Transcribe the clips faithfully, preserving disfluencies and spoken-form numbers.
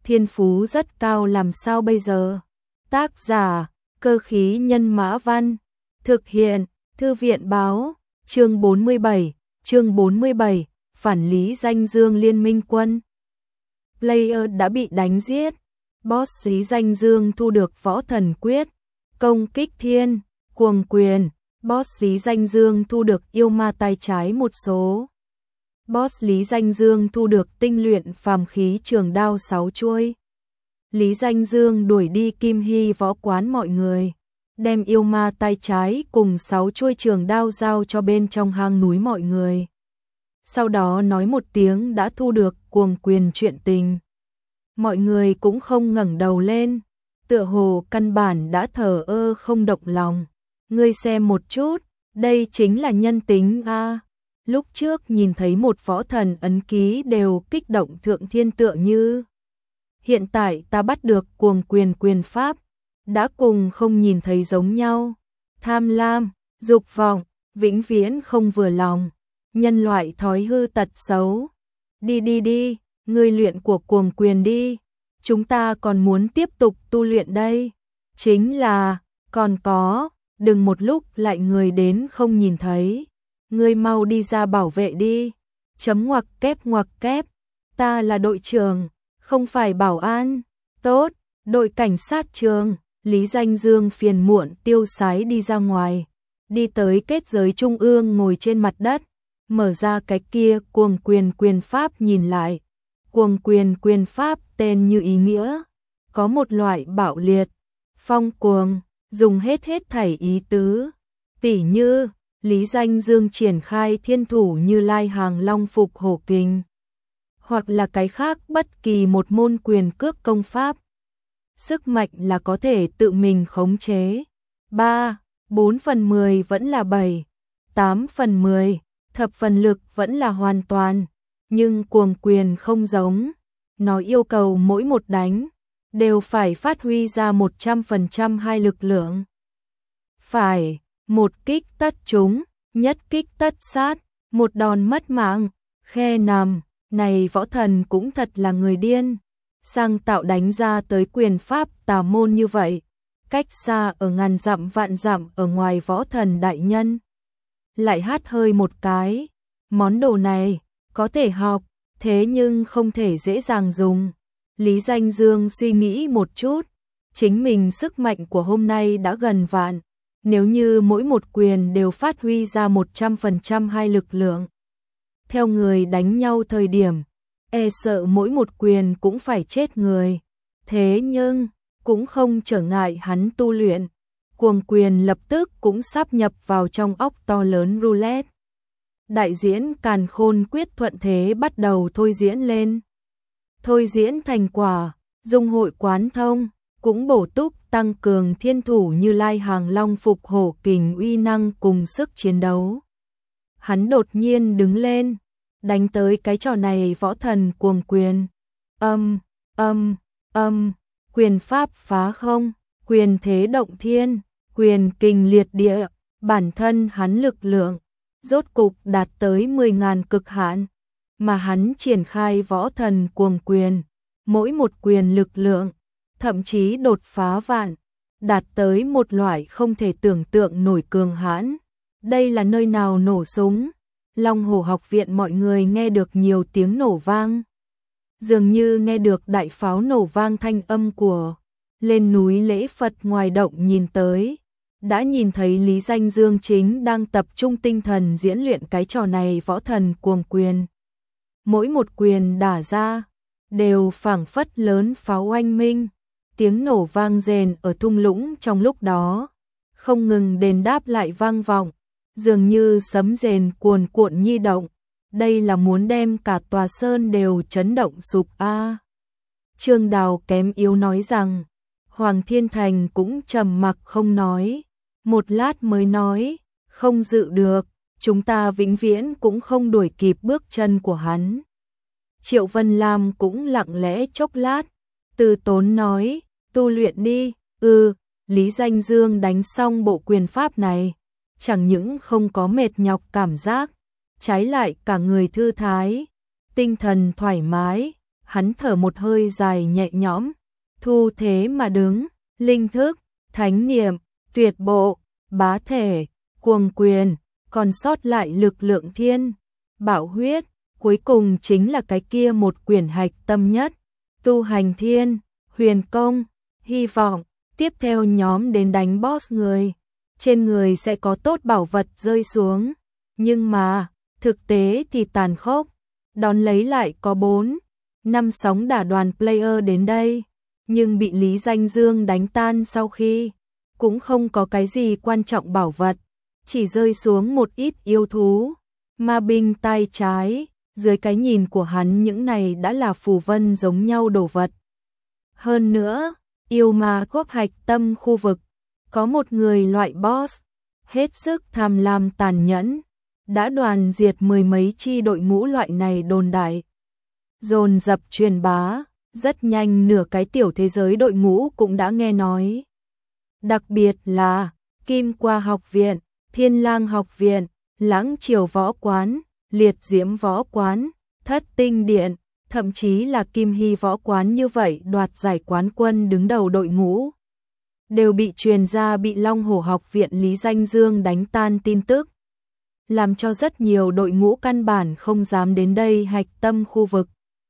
thiên phú rất cao làm sao bây giờ? Tác giả, Cơ khí nhân mã văn. Thực hiện, Thư viện báo. Chương bốn mươi bảy, chương bốn mươi bảy, phản Lý Danh Dương liên minh quân. Player đã bị đánh giết. Boss Lý Danh Dương thu được võ thần quyết, công kích thiên, cuồng quyền. Boss Lý Danh Dương thu được yêu ma tay trái một số. Boss Lý Danh Dương thu được tinh luyện phàm khí trường đao sáu chuôi. Lý Danh Dương đuổi đi Kim Hy võ quán mọi người, đem yêu ma tay trái cùng sáu chuôi trường đao giao cho bên trong hang núi mọi người. Sau đó nói một tiếng đã thu được cuồng quyền chuyện tình. Mọi người cũng không ngẩng đầu lên, tựa hồ căn bản đã thờ ơ không động lòng. Ngươi xem một chút, đây chính là nhân tính a. À. Lúc trước nhìn thấy một võ thần ấn ký đều kích động thượng thiên tựa như. Hiện tại ta bắt được cuồng quyền quyền pháp, đã cùng không nhìn thấy giống nhau. Tham lam, dục vọng, vĩnh viễn không vừa lòng, nhân loại thói hư tật xấu. Đi đi đi, ngươi luyện của cuồng quyền đi, chúng ta còn muốn tiếp tục tu luyện đây. Chính là, còn có, đừng một lúc lại người đến không nhìn thấy. Ngươi mau đi ra bảo vệ đi. Chấm ngoặc kép ngoặc kép, ta là đội trưởng, không phải bảo an. Tốt, đội cảnh sát trường. Lý Danh Dương phiền muộn tiêu sái đi ra ngoài, đi tới kết giới trung ương ngồi trên mặt đất, mở ra cái kia cuồng quyền quyền pháp nhìn lại. Cuồng quyền quyền pháp tên như ý nghĩa, có một loại bạo liệt, phong cuồng, dùng hết hết thảy ý tứ. Tỉ như, Lý Danh Dương triển khai thiên thủ Như Lai hàng long phục hổ kình, hoặc là cái khác bất kỳ một môn quyền cước công pháp. Sức mạnh là có thể tự mình khống chế. ba, bốn phần mười vẫn là bảy, tám phần mười, thập phần lực vẫn là hoàn toàn. Nhưng cuồng quyền không giống, nó yêu cầu mỗi một đánh đều phải phát huy ra một trăm phần trăm hai lực lượng. Phải, một kích tất trúng, nhất kích tất sát, một đòn mất mạng, khe nằm. Này võ thần cũng thật là người điên, sang tạo đánh ra tới quyền pháp tà môn như vậy, cách xa ở ngàn dặm vạn dặm ở ngoài võ thần đại nhân. Lại hát hơi một cái, món đồ này có thể học, thế nhưng không thể dễ dàng dùng. Lý Danh Dương suy nghĩ một chút, chính mình sức mạnh của hôm nay đã gần vạn, nếu như mỗi một quyền đều phát huy ra một trăm phần trăm hai lực lượng. Theo người đánh nhau thời điểm, e sợ mỗi một quyền cũng phải chết người. Thế nhưng, cũng không trở ngại hắn tu luyện. Cuồng quyền lập tức cũng sáp nhập vào trong óc to lớn roulette. Đại diễn Càn Khôn quyết thuận thế bắt đầu thôi diễn lên. Thôi diễn thành quả, dung hội quán thông, cũng bổ túc tăng cường thiên thủ Như Lai hàng long phục hổ kình uy năng cùng sức chiến đấu. Hắn đột nhiên đứng lên, đánh tới cái trò này võ thần cuồng quyền. Âm, âm, âm, quyền pháp phá không, quyền thế động thiên, quyền kình liệt địa, bản thân hắn lực lượng rốt cục đạt tới mười ngàn cực hạn, mà hắn triển khai võ thần cuồng quyền, mỗi một quyền lực lượng thậm chí đột phá vạn, đạt tới một loại không thể tưởng tượng nổi cường hãn. Đây là nơi nào nổ súng? Long Hổ học viện mọi người nghe được nhiều tiếng nổ vang, dường như nghe được đại pháo nổ vang thanh âm của. Lên núi lễ Phật ngoài động nhìn tới, đã nhìn thấy Lý Danh Dương chính đang tập trung tinh thần diễn luyện cái trò này võ thần cuồng quyền. Mỗi một quyền đả ra, đều phảng phất lớn pháo oanh minh, tiếng nổ vang rền ở thung lũng trong lúc đó, không ngừng đền đáp lại vang vọng, dường như sấm rền cuồn cuộn nhi động. Đây là muốn đem cả tòa sơn đều chấn động sụp a. À. Trương Đào kém yếu nói rằng, Hoàng Thiên Thành cũng trầm mặc không nói, một lát mới nói, không dự được, chúng ta vĩnh viễn cũng không đuổi kịp bước chân của hắn. Triệu Vân Lam cũng lặng lẽ chốc lát, từ tốn nói, tu luyện đi. Ừ, Lý Danh Dương đánh xong bộ quyền pháp này, chẳng những không có mệt nhọc cảm giác, trái lại cả người thư thái, tinh thần thoải mái, hắn thở một hơi dài nhẹ nhõm, thu thế mà đứng, linh thức, thánh niệm, tuyệt bộ, bá thể, cuồng quyền, còn sót lại lực lượng thiên, bảo huyết, cuối cùng chính là cái kia một quyển hạch tâm nhất, tu hành thiên, huyền công, hy vọng, tiếp theo nhóm đến đánh boss người, trên người sẽ có tốt bảo vật rơi xuống, nhưng mà, thực tế thì tàn khốc, đón lấy lại có bốn, năm sóng đả đoàn player đến đây, nhưng bị Lý Danh Dương đánh tan sau khi, cũng không có cái gì quan trọng bảo vật, chỉ rơi xuống một ít yêu thú, ma binh tay trái, dưới cái nhìn của hắn những này đã là phù vân giống nhau đồ vật. Hơn nữa, yêu ma quốc hạch tâm khu vực, có một người loại boss, hết sức tham lam tàn nhẫn, đã đoàn diệt mười mấy chi đội ngũ loại này đồn đại. Dồn dập truyền bá, rất nhanh nửa cái tiểu thế giới đội ngũ cũng đã nghe nói. Đặc biệt là Kim Qua học viện, Thiên Lang học viện, Lãng Triều võ quán, Liệt Diễm võ quán, Thất Tinh điện, thậm chí là Kim Hy võ quán như vậy đoạt giải quán quân đứng đầu đội ngũ, đều bị truyền ra bị Long Hổ học viện Lý Danh Dương đánh tan tin tức, làm cho rất nhiều đội ngũ căn bản không dám đến đây hạch tâm khu vực,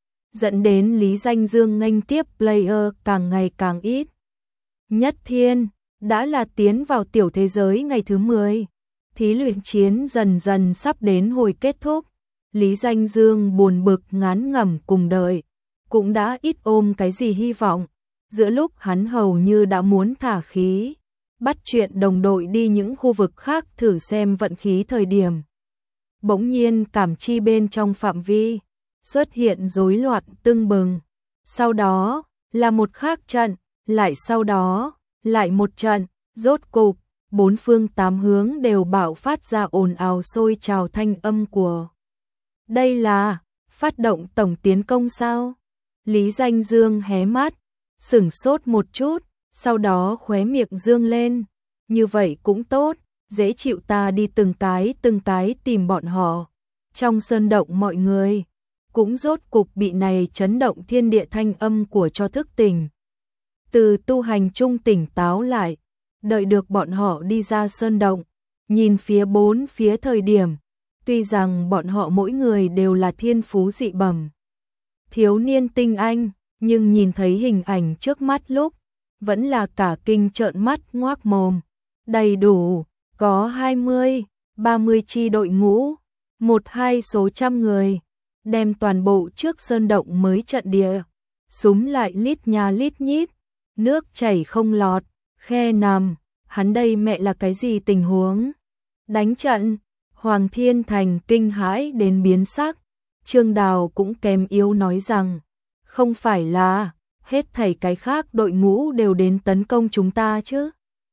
dẫn đến Lý Danh Dương nghênh tiếp player càng ngày càng ít. Nhất Thiên đã là tiến vào tiểu thế giới ngày thứ mười, thí luyện chiến dần dần sắp đến hồi kết thúc, Lý Danh Dương buồn bực ngán ngẩm cùng đợi, cũng đã ít ôm cái gì hy vọng, giữa lúc hắn hầu như đã muốn thả khí, bắt chuyện đồng đội đi những khu vực khác thử xem vận khí thời điểm. Bỗng nhiên cảm chi bên trong phạm vi, xuất hiện rối loạn tưng bừng, sau đó là một khác trận, lại sau đó, lại một trận, rốt cục, bốn phương tám hướng đều bạo phát ra ồn ào sôi trào thanh âm của. Đây là, phát động tổng tiến công sao? Lý Danh Dương hé mắt, sửng sốt một chút, sau đó khóe miệng dương lên, như vậy cũng tốt, dễ chịu ta đi từng cái từng cái tìm bọn họ. Trong sơn động mọi người, cũng rốt cục bị này chấn động thiên địa thanh âm của cho thức tỉnh. Từ tu hành trung tỉnh táo lại, đợi được bọn họ đi ra sơn động, nhìn phía bốn phía thời điểm, tuy rằng bọn họ mỗi người đều là thiên phú dị bẩm, thiếu niên tinh anh, nhưng nhìn thấy hình ảnh trước mắt lúc, vẫn là cả kinh trợn mắt ngoác mồm, đầy đủ, có hai mươi, ba mươi chi đội ngũ, một hai số trăm người, đem toàn bộ trước sơn động mới trận địa, súng lại lít nha lít nhít, nước chảy không lọt, khe nằm, hắn đây mẹ là cái gì tình huống? Đánh trận, Hoàng Thiên Thành kinh hãi đến biến sắc, Trương Đào cũng kém yếu nói rằng, không phải là, hết thảy cái khác đội ngũ đều đến tấn công chúng ta chứ?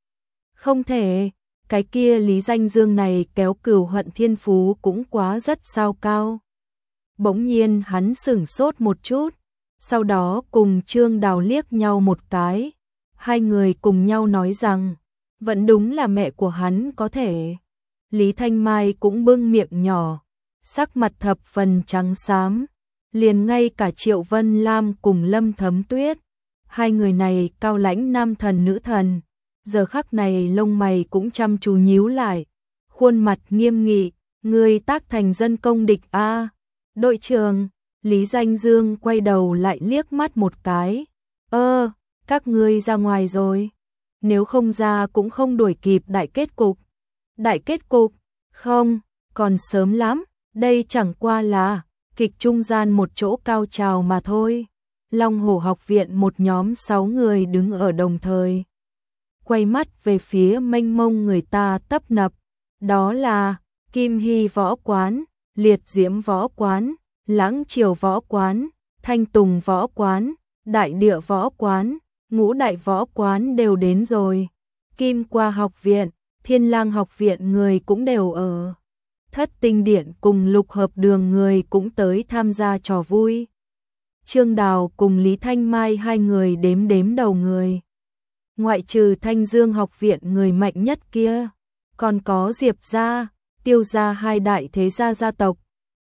Không thể, cái kia Lý Danh Dương này kéo cửu hận thiên phú cũng quá rất sao cao. Bỗng nhiên hắn sửng sốt một chút, sau đó cùng Trương Đào liếc nhau một cái, hai người cùng nhau nói rằng, vẫn đúng là mẹ của hắn có thể. Lý Thanh Mai cũng bưng miệng nhỏ, sắc mặt thập phần trắng xám, liền ngay cả Triệu Vân Lam cùng Lâm Thấm Tuyết, hai người này cao lãnh nam thần nữ thần, giờ khắc này lông mày cũng chăm chú nhíu lại, khuôn mặt nghiêm nghị, người tác thành dân công địch a. Đội trưởng, Lý Danh Dương quay đầu lại liếc mắt một cái, ơ, các ngươi ra ngoài rồi, nếu không ra cũng không đuổi kịp đại kết cục. Đại kết cục, không, còn sớm lắm, đây chẳng qua là kịch trung gian một chỗ cao trào mà thôi. Long Hổ học viện một nhóm sáu người đứng ở đồng thời, quay mắt về phía mênh mông người ta tấp nập, đó là Kim Hy võ quán, Liệt Diễm võ quán, Lãng Triều võ quán, Thanh Tùng võ quán, Đại Địa võ quán, Ngũ Đại võ quán đều đến rồi. Kim Qua học viện, Thiên Lang học viện người cũng đều ở. Thất Tinh điện cùng Lục Hợp đường người cũng tới tham gia trò vui. Trương Đào cùng Lý Thanh Mai hai người đếm đếm đầu người. Ngoại trừ Thanh Dương học viện người mạnh nhất kia, còn có Diệp gia, Tiêu gia hai đại thế gia gia tộc,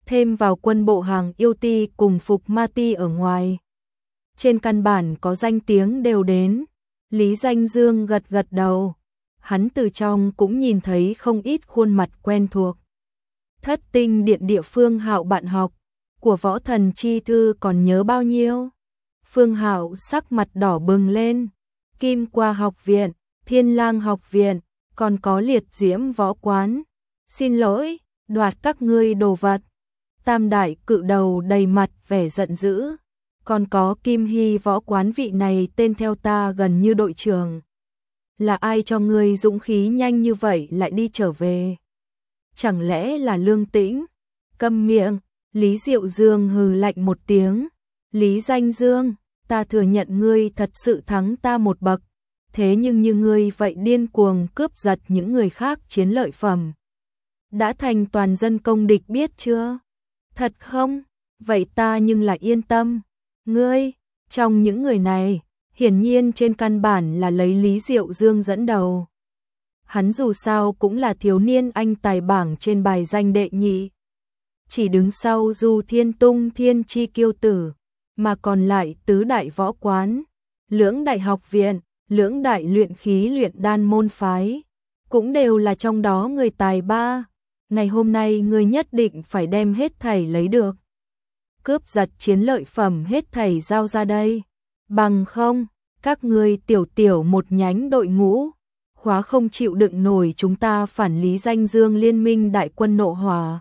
thêm vào quân bộ hàng yêu ti cùng phục ma ti ở ngoài. Trên căn bản có danh tiếng đều đến. Lý Danh Dương gật gật đầu. Hắn từ trong cũng nhìn thấy không ít khuôn mặt quen thuộc. Thất tinh điện địa Phương Hạo bạn học của Võ Thần Chi Thư còn nhớ bao nhiêu? Phương Hạo sắc mặt đỏ bừng lên. Kim Qua học viện, Thiên Lang học viện, còn có Liệt Diễm võ quán. Xin lỗi, đoạt các ngươi đồ vật. Tam đại cự đầu đầy mặt vẻ giận dữ. Còn có Kim Hy võ quán, vị này tên theo ta gần như đội trưởng. Là ai cho ngươi dũng khí nhanh như vậy lại đi trở về? Chẳng lẽ là Lương Tĩnh? Câm miệng, Lý Diệu Dương hừ lạnh một tiếng. Lý Danh Dương, ta thừa nhận ngươi thật sự thắng ta một bậc. Thế nhưng như ngươi vậy điên cuồng cướp giật những người khác chiến lợi phẩm, đã thành toàn dân công địch biết chưa? Thật không? Vậy ta nhưng lại yên tâm. Ngươi, trong những người này, hiển nhiên trên căn bản là lấy Lý Diệu Dương dẫn đầu. Hắn dù sao cũng là thiếu niên anh tài bảng trên bài danh đệ nhị. Chỉ đứng sau Du Thiên Tung Thiên Chi Kiêu Tử, mà còn lại tứ đại võ quán, lưỡng đại học viện, lưỡng đại luyện khí luyện đan môn phái, cũng đều là trong đó người tài ba. Ngày hôm nay ngươi nhất định phải đem hết thảy lấy được. Cướp giật chiến lợi phẩm hết thảy giao ra đây. Bằng không, các ngươi tiểu tiểu một nhánh đội ngũ, khóa không chịu đựng nổi chúng ta phản Lý Danh Dương liên minh đại quân nộ hỏa.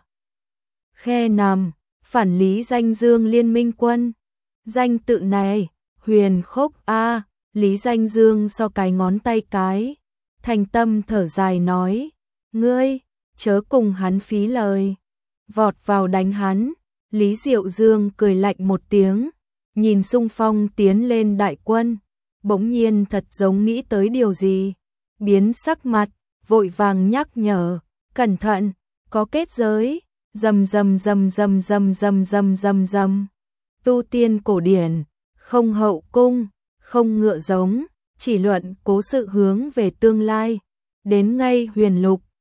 Khe nằm, phản Lý Danh Dương liên minh quân. Danh tự này, huyền khốc a. Lý Danh Dương so cái ngón tay cái, thành tâm thở dài nói, ngươi, chớ cùng hắn phí lời. Vọt vào đánh hắn. Lý Diệu Dương cười lạnh một tiếng, nhìn xung phong tiến lên đại quân, bỗng nhiên thật giống nghĩ tới điều gì, biến sắc mặt, vội vàng nhắc nhở, cẩn thận, có kết giới. Rầm rầm rầm rầm rầm rầm rầm rầm rầm. Tu tiên cổ điển, không hậu cung, không ngựa giống, chỉ luận cố sự hướng về tương lai. Đến ngay huyền lục,